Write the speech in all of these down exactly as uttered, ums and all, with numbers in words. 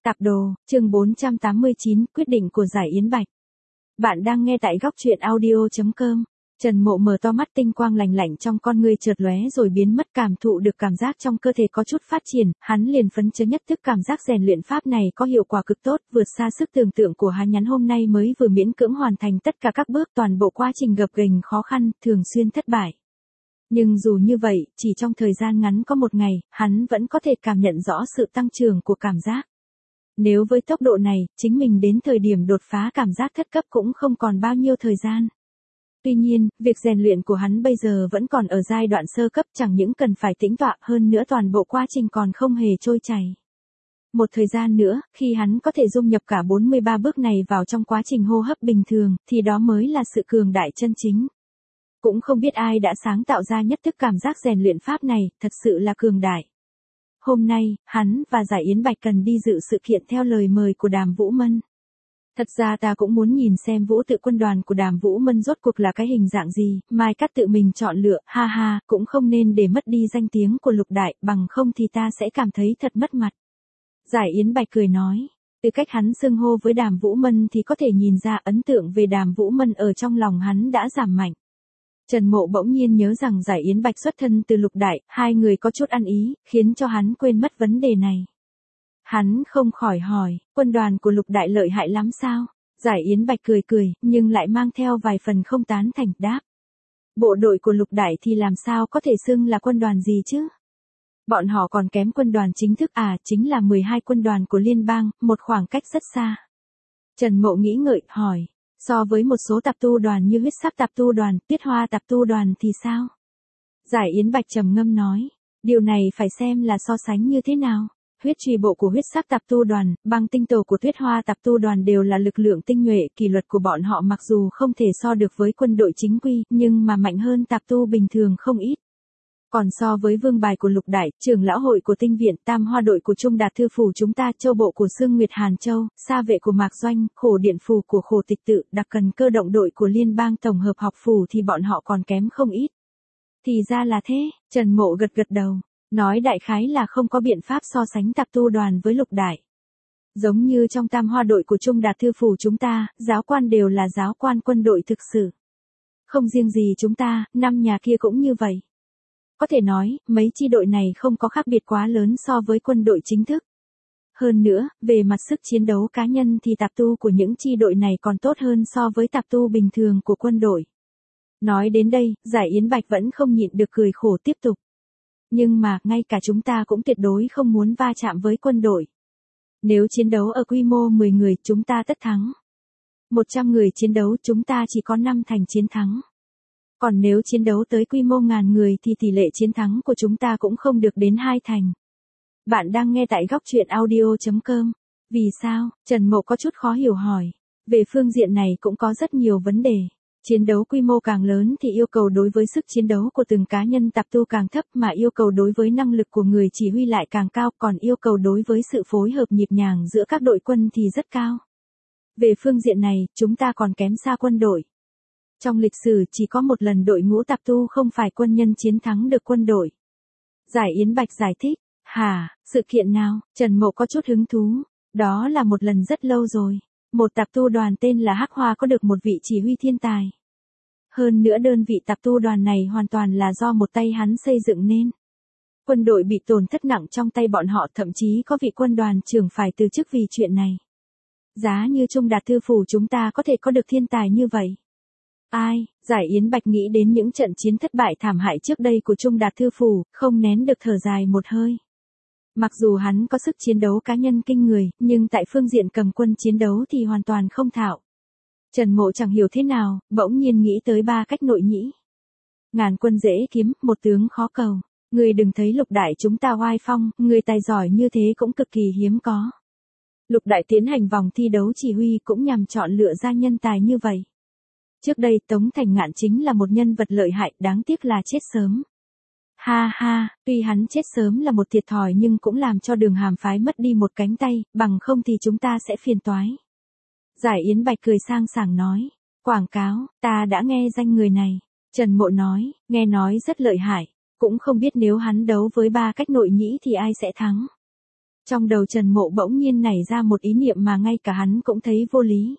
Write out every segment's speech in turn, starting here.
Tạp đồ, chương bốn trăm tám mươi chín, quyết định của Giải Yến Bạch. Bạn đang nghe tại góc truyện audio chấm com. Trần Mộ mở to mắt, tinh quang lành lạnh trong con ngươi chợt lóe rồi biến mất, cảm thụ được cảm giác trong cơ thể có chút phát triển, hắn liền phấn chấn nhất thức cảm giác rèn luyện pháp này có hiệu quả cực tốt, vượt xa sức tưởng tượng của hắn. Nhắn hôm nay mới vừa miễn cưỡng hoàn thành tất cả các bước, toàn bộ quá trình gập ghềnh khó khăn, thường xuyên thất bại. Nhưng dù như vậy, chỉ trong thời gian ngắn có một ngày, hắn vẫn có thể cảm nhận rõ sự tăng trưởng của cảm giác. Nếu với tốc độ này, chính mình đến thời điểm đột phá cảm giác thất cấp cũng không còn bao nhiêu thời gian. Tuy nhiên, việc rèn luyện của hắn bây giờ vẫn còn ở giai đoạn sơ cấp, chẳng những cần phải tĩnh tọa, hơn nữa toàn bộ quá trình còn không hề trôi chảy. Một thời gian nữa, khi hắn có thể dung nhập cả bốn mươi ba bước này vào trong quá trình hô hấp bình thường, thì đó mới là sự cường đại chân chính. Cũng không biết ai đã sáng tạo ra nhất thức cảm giác rèn luyện pháp này, thật sự là cường đại. Hôm nay, hắn và Giải Yến Bạch cần đi dự sự kiện theo lời mời của Đàm Vũ Mân. Thật ra ta cũng muốn nhìn xem vũ tự quân đoàn của Đàm Vũ Mân rốt cuộc là cái hình dạng gì, Mai Cát tự mình chọn lựa, ha ha, cũng không nên để mất đi danh tiếng của Lục Đại, bằng không thì ta sẽ cảm thấy thật mất mặt. Giải Yến Bạch cười nói, từ cách hắn xưng hô với Đàm Vũ Mân thì có thể nhìn ra ấn tượng về Đàm Vũ Mân ở trong lòng hắn đã giảm mạnh. Trần Mộ bỗng nhiên nhớ rằng Giải Yến Bạch xuất thân từ Lục Đại, hai người có chút ăn ý, khiến cho hắn quên mất vấn đề này. Hắn không khỏi hỏi, quân đoàn của Lục Đại lợi hại lắm sao? Giải Yến Bạch cười cười, nhưng lại mang theo vài phần không tán thành, đáp. Bộ đội của Lục Đại thì làm sao có thể xưng là quân đoàn gì chứ? Bọn họ còn kém quân đoàn chính thức à, chính là mười hai quân đoàn của liên bang, một khoảng cách rất xa. Trần Mộ nghĩ ngợi, hỏi. So với một số tạp tu đoàn như huyết sắc tạp tu đoàn, tuyết hoa tạp tu đoàn thì sao? Giải Yến Bạch trầm ngâm nói, điều này phải xem là so sánh như thế nào. Huyết trì bộ của huyết sắc tạp tu đoàn, băng tinh tổ của tuyết hoa tạp tu đoàn đều là lực lượng tinh nhuệ, kỷ luật của bọn họ mặc dù không thể so được với quân đội chính quy, nhưng mà mạnh hơn tạp tu bình thường không ít. Còn so với vương bài của Lục Đại, trưởng lão hội của tinh viện, tam hoa đội của Trung Đạt Thư Phủ chúng ta, châu bộ của Sương Nguyệt Hàn Châu, sa vệ của Mạc Doanh, khổ điện phù của khổ tịch tự, đặc cần cơ động đội của liên bang tổng hợp học phủ thì bọn họ còn kém không ít. Thì ra là thế, Trần Mộ gật gật đầu, nói đại khái là không có biện pháp so sánh tạp tu đoàn với Lục Đại. Giống như trong tam hoa đội của Trung Đạt Thư Phủ chúng ta, giáo quan đều là giáo quan quân đội thực sự. Không riêng gì chúng ta, năm nhà kia cũng như vậy. Có thể nói, mấy chi đội này không có khác biệt quá lớn so với quân đội chính thức. Hơn nữa, về mặt sức chiến đấu cá nhân thì tạp tu của những chi đội này còn tốt hơn so với tạp tu bình thường của quân đội. Nói đến đây, Giải Yến Bạch vẫn không nhịn được cười khổ tiếp tục. Nhưng mà, ngay cả chúng ta cũng tuyệt đối không muốn va chạm với quân đội. Nếu chiến đấu ở quy mô mười người, chúng ta tất thắng. một trăm người chiến đấu, chúng ta chỉ có năm thành chiến thắng. Còn nếu chiến đấu tới quy mô ngàn người thì tỷ lệ chiến thắng của chúng ta cũng không được đến hai thành. Bạn đang nghe tại góc truyện audio chấm com. Vì sao? Trần Mộ có chút khó hiểu hỏi. Về phương diện này cũng có rất nhiều vấn đề. Chiến đấu quy mô càng lớn thì yêu cầu đối với sức chiến đấu của từng cá nhân tạp tu càng thấp, mà yêu cầu đối với năng lực của người chỉ huy lại càng cao, còn yêu cầu đối với sự phối hợp nhịp nhàng giữa các đội quân thì rất cao. Về phương diện này, chúng ta còn kém xa quân đội. Trong lịch sử chỉ có một lần đội ngũ tạp tu không phải quân nhân chiến thắng được quân đội. Giải Yến Bạch giải thích, hả, sự kiện nào? Trần Mộ có chút hứng thú, đó là một lần rất lâu rồi. Một tạp tu đoàn tên là Hắc Hoa có được một vị chỉ huy thiên tài. Hơn nữa đơn vị tạp tu đoàn này hoàn toàn là do một tay hắn xây dựng nên. Quân đội bị tổn thất nặng trong tay bọn họ, thậm chí có vị quân đoàn trưởng phải từ chức vì chuyện này. Giá như Trung Đạt Thư Phủ chúng ta có thể có được thiên tài như vậy. Ai, Giải Yến Bạch nghĩ đến những trận chiến thất bại thảm hại trước đây của Trung Đạt Thư Phủ, không nén được thở dài một hơi. Mặc dù hắn có sức chiến đấu cá nhân kinh người, nhưng tại phương diện cầm quân chiến đấu thì hoàn toàn không thạo. Trần Mộ chẳng hiểu thế nào, bỗng nhiên nghĩ tới ba cách nội nhĩ. Ngàn quân dễ kiếm, một tướng khó cầu. Người đừng thấy Lục Đại chúng ta oai phong, người tài giỏi như thế cũng cực kỳ hiếm có. Lục Đại tiến hành vòng thi đấu chỉ huy cũng nhằm chọn lựa ra nhân tài như vậy. Trước đây Tống Thành Ngạn chính là một nhân vật lợi hại, đáng tiếc là chết sớm. Ha ha, tuy hắn chết sớm là một thiệt thòi nhưng cũng làm cho Đường Hàm phái mất đi một cánh tay, bằng không thì chúng ta sẽ phiền toái. Giải Yến Bạch cười sang sảng nói, quảng cáo, ta đã nghe danh người này. Trần Mộ nói, nghe nói rất lợi hại, cũng không biết nếu hắn đấu với ba cách nội nhĩ thì ai sẽ thắng. Trong đầu Trần Mộ bỗng nhiên nảy ra một ý niệm mà ngay cả hắn cũng thấy vô lý.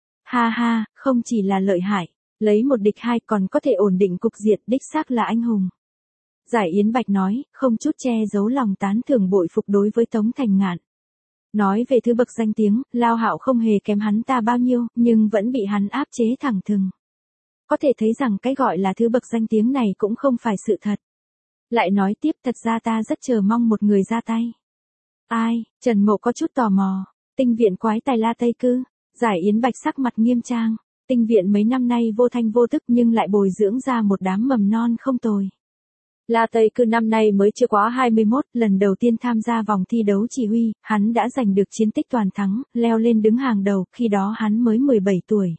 Ha ha, không chỉ là lợi hại, lấy một địch hai còn có thể ổn định cục diện, đích xác là anh hùng. Giải Yến Bạch nói, không chút che giấu lòng tán thưởng bội phục đối với Tống Thành Ngạn. Nói về thứ bậc danh tiếng, Lao Hạo không hề kém hắn ta bao nhiêu, nhưng vẫn bị hắn áp chế thẳng thừng. Có thể thấy rằng cái gọi là thứ bậc danh tiếng này cũng không phải sự thật. Lại nói tiếp, thật ra ta rất chờ mong một người ra tay. Ai? Trần Mộ có chút tò mò. Tinh viện quái tài La Tây Cư. Giải Yến Bạch sắc mặt nghiêm trang. Tinh viện mấy năm nay vô thanh vô tức nhưng lại bồi dưỡng ra một đám mầm non không tồi. La Tây Cư năm nay mới chưa quá hai mươi mốt, lần đầu tiên tham gia vòng thi đấu chỉ huy, hắn đã giành được chiến tích toàn thắng, leo lên đứng hàng đầu, khi đó hắn mới mười bảy tuổi.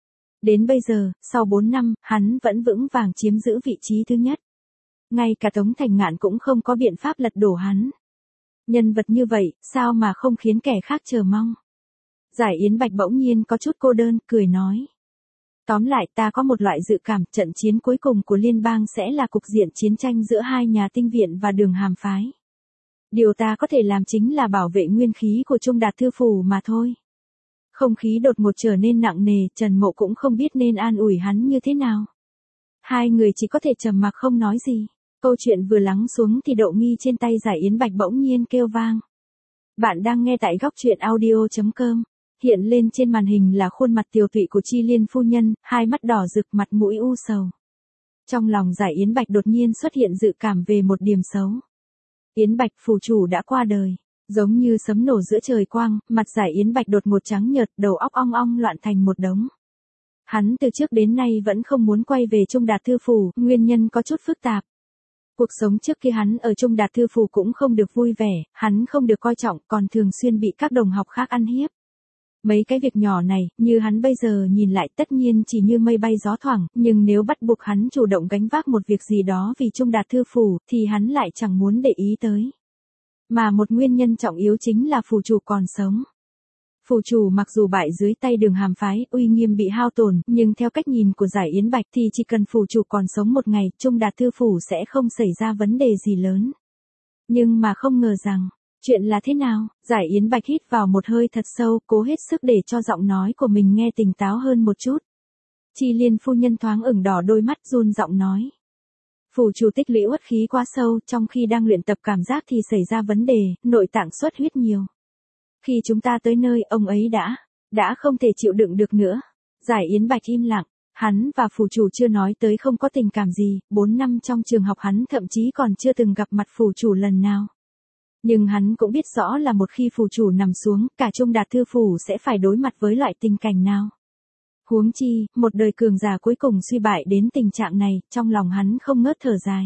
Đến bây giờ, sau bốn năm, hắn vẫn vững vàng chiếm giữ vị trí thứ nhất. Ngay cả Tống Thành Ngạn cũng không có biện pháp lật đổ hắn. Nhân vật như vậy, sao mà không khiến kẻ khác chờ mong. Giải Yến Bạch bỗng nhiên có chút cô đơn, cười nói. Tóm lại ta có một loại dự cảm trận chiến cuối cùng của liên bang sẽ là cục diện chiến tranh giữa hai nhà tinh viện và đường hàm phái. Điều ta có thể làm chính là bảo vệ nguyên khí của Trung Đạt Thư Phủ mà thôi. Không khí đột ngột trở nên nặng nề, Trần Mộ cũng không biết nên an ủi hắn như thế nào. Hai người chỉ có thể trầm mặc không nói gì. Câu chuyện vừa lắng xuống thì Độ Nghi trên tay Giải Yến Bạch bỗng nhiên kêu vang. Bạn đang nghe tại góc truyện audio chấm com. Hiện lên trên màn hình là khuôn mặt tiều tụy của Chi Liên phu nhân, hai mắt đỏ rực, mặt mũi u sầu. Trong lòng Giải Yến Bạch đột nhiên xuất hiện dự cảm về một điểm xấu. Yến Bạch phủ chủ đã qua đời. Giống như sấm nổ giữa trời quang, mặt Giải Yến Bạch đột ngột trắng nhợt, đầu óc ong ong loạn thành một đống. Hắn từ trước đến nay vẫn không muốn quay về Trung Đạt Thư Phủ, nguyên nhân có chút phức tạp. Cuộc sống trước khi hắn ở Trung Đạt Thư Phủ cũng không được vui vẻ, hắn không được coi trọng, còn thường xuyên bị các đồng học khác ăn hiếp. Mấy cái việc nhỏ này, như hắn bây giờ nhìn lại tất nhiên chỉ như mây bay gió thoảng, nhưng nếu bắt buộc hắn chủ động gánh vác một việc gì đó vì Trung Đạt Thư Phủ, thì hắn lại chẳng muốn để ý tới. Mà một nguyên nhân trọng yếu chính là phủ chủ còn sống. Phủ chủ mặc dù bại dưới tay đường hàm phái, uy nghiêm bị hao tổn, nhưng theo cách nhìn của Giải Yến Bạch thì chỉ cần phủ chủ còn sống một ngày, Trung Đạt Thư Phủ sẽ không xảy ra vấn đề gì lớn. Nhưng mà không ngờ rằng, chuyện là thế nào? Giải Yến Bạch hít vào một hơi thật sâu, cố hết sức để cho giọng nói của mình nghe tỉnh táo hơn một chút. Chi Liên phu nhân thoáng ửng đỏ đôi mắt, run giọng nói. Phủ chủ tích lũy uất khí quá sâu, trong khi đang luyện tập cảm giác thì xảy ra vấn đề, nội tạng xuất huyết nhiều. Khi chúng ta tới nơi, ông ấy đã, đã không thể chịu đựng được nữa. Giải Yến Bạch im lặng, hắn và phủ chủ chưa nói tới không có tình cảm gì, bốn năm trong trường học hắn thậm chí còn chưa từng gặp mặt phủ chủ lần nào. Nhưng hắn cũng biết rõ là một khi phủ chủ nằm xuống, cả Trung Đạt Thư Phủ sẽ phải đối mặt với loại tình cảnh nào. Huống chi, một đời cường giả cuối cùng suy bại đến tình trạng này, trong lòng hắn không ngớt thở dài.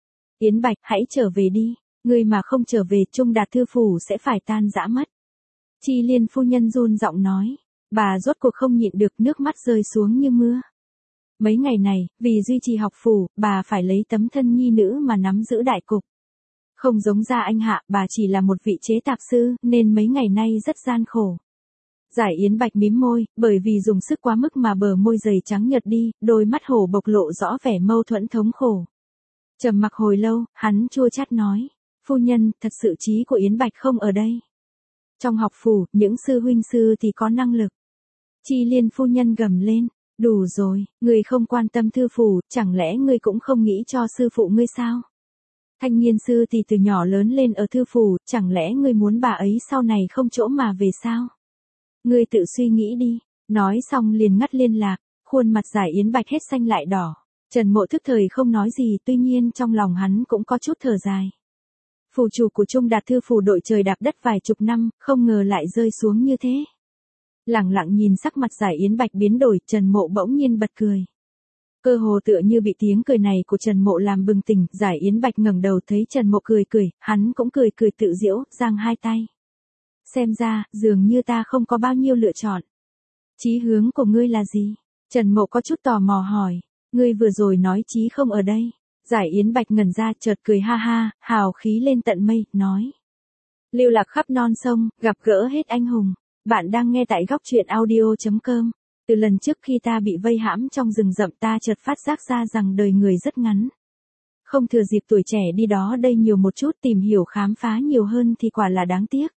Yến Bạch, hãy trở về đi, ngươi mà không trở về, Trung Đạt Thư Phủ sẽ phải tan rã mất. Chi Liên phu nhân run giọng nói, bà rốt cuộc không nhịn được, nước mắt rơi xuống như mưa. Mấy ngày này, vì duy trì học phủ, bà phải lấy tấm thân nhi nữ mà nắm giữ đại cục. Không giống Gia Anh Hạ, bà chỉ là một vị chế tạp sư, nên mấy ngày nay rất gian khổ. Giải Yến Bạch mím môi, bởi vì dùng sức quá mức mà bờ môi dày trắng nhợt đi, đôi mắt hổ bộc lộ rõ vẻ mâu thuẫn thống khổ. Trầm mặc hồi lâu, hắn chua chát nói, phu nhân, thật sự trí của Yến Bạch không ở đây. Trong học phủ, những sư huynh sư thì có năng lực. Chi Liên phu nhân gầm lên, đủ rồi, ngươi không quan tâm thư phủ, chẳng lẽ ngươi cũng không nghĩ cho sư phụ ngươi sao? Thanh Nghiên sư thì từ nhỏ lớn lên ở thư phủ, chẳng lẽ ngươi muốn bà ấy sau này không chỗ mà về sao? Ngươi tự suy nghĩ đi. Nói xong liền ngắt liên lạc, khuôn mặt Giải Yến Bạch hết xanh lại đỏ. Trần Mộ thức thời không nói gì, tuy nhiên trong lòng hắn cũng có chút thở dài. Phủ chủ của Trung Đạt Thư Phủ đội trời đạp đất vài chục năm, không ngờ lại rơi xuống như thế. Lẳng lặng nhìn sắc mặt Giải Yến Bạch biến đổi, Trần Mộ bỗng nhiên bật cười. Cơ hồ tựa như bị tiếng cười này của Trần Mộ làm bừng tỉnh, Giải Yến Bạch ngẩng đầu thấy Trần Mộ cười cười, hắn cũng cười cười tự giễu, giang hai tay. Xem ra, dường như ta không có bao nhiêu lựa chọn. Chí hướng của ngươi là gì? Trần Mộ có chút tò mò hỏi, ngươi vừa rồi nói chí không ở đây. Giải Yến Bạch ngẩn ra, chợt cười ha ha, hào khí lên tận mây, nói. Lưu lạc khắp non sông, gặp gỡ hết anh hùng. Bạn đang nghe tại góc truyện audio chấm com. Từ lần trước khi ta bị vây hãm trong rừng rậm ta chợt phát giác ra rằng đời người rất ngắn. Không thừa dịp tuổi trẻ đi đó đây nhiều một chút, tìm hiểu khám phá nhiều hơn thì quả là đáng tiếc.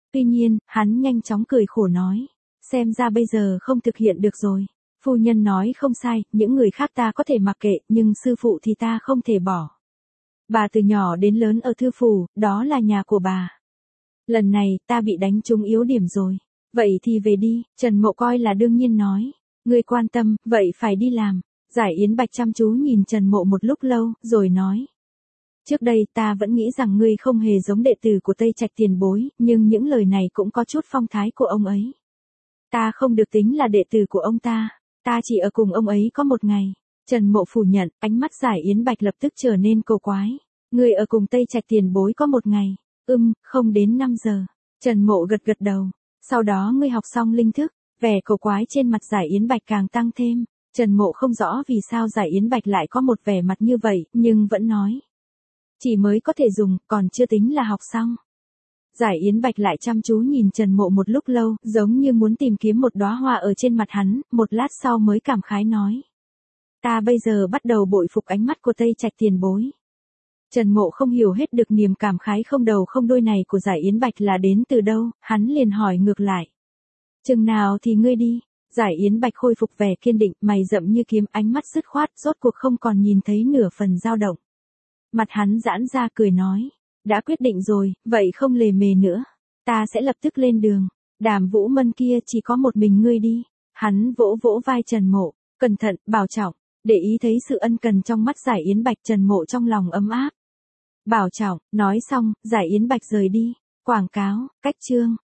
Tuy nhiên, hắn nhanh chóng cười khổ nói. Xem ra bây giờ không thực hiện được rồi. Phu nhân nói không sai, những người khác ta có thể mặc kệ, nhưng sư phụ thì ta không thể bỏ. Bà từ nhỏ đến lớn ở thư phủ, đó là nhà của bà. Lần này, ta bị đánh trúng yếu điểm rồi. Vậy thì về đi, Trần Mộ coi là đương nhiên nói. Ngươi quan tâm, vậy phải đi làm. Giải Yến Bạch chăm chú nhìn Trần Mộ một lúc lâu, rồi nói. Trước đây ta vẫn nghĩ rằng ngươi không hề giống đệ tử của Tây Trạch tiền bối, nhưng những lời này cũng có chút phong thái của ông ấy. Ta không được tính là đệ tử của ông ta, ta chỉ ở cùng ông ấy có một ngày. Trần Mộ phủ nhận, ánh mắt Giải Yến Bạch lập tức trở nên cầu quái. Ngươi ở cùng Tây Trạch tiền bối có một ngày, ưm, không đến năm giờ. Trần Mộ gật gật đầu, sau đó ngươi học xong linh thức, vẻ cầu quái trên mặt Giải Yến Bạch càng tăng thêm. Trần Mộ không rõ vì sao Giải Yến Bạch lại có một vẻ mặt như vậy, nhưng vẫn nói. Chỉ mới có thể dùng, còn chưa tính là học xong. Giải Yến Bạch lại chăm chú nhìn Trần Mộ một lúc lâu, giống như muốn tìm kiếm một đóa hoa ở trên mặt hắn, một lát sau mới cảm khái nói. Ta bây giờ bắt đầu bội phục ánh mắt của Tây Trạch tiền bối. Trần Mộ không hiểu hết được niềm cảm khái không đầu không đuôi này của Giải Yến Bạch là đến từ đâu, hắn liền hỏi ngược lại. Chừng nào thì ngươi đi? Giải Yến Bạch khôi phục vẻ kiên định, mày rậm như kiếm, ánh mắt dứt khoát, rốt cuộc không còn nhìn thấy nửa phần dao động. Mặt hắn giãn ra cười nói, đã quyết định rồi, vậy không lề mề nữa, ta sẽ lập tức lên đường. Đàm Vũ Mân kia chỉ có một mình ngươi đi. Hắn vỗ vỗ vai Trần Mộ, cẩn thận, bảo trọng, để ý thấy sự ân cần trong mắt Giải Yến Bạch. Trần Mộ trong lòng ấm áp. Bảo trọng, nói xong, Giải Yến Bạch rời đi. Quảng cáo, cách chương.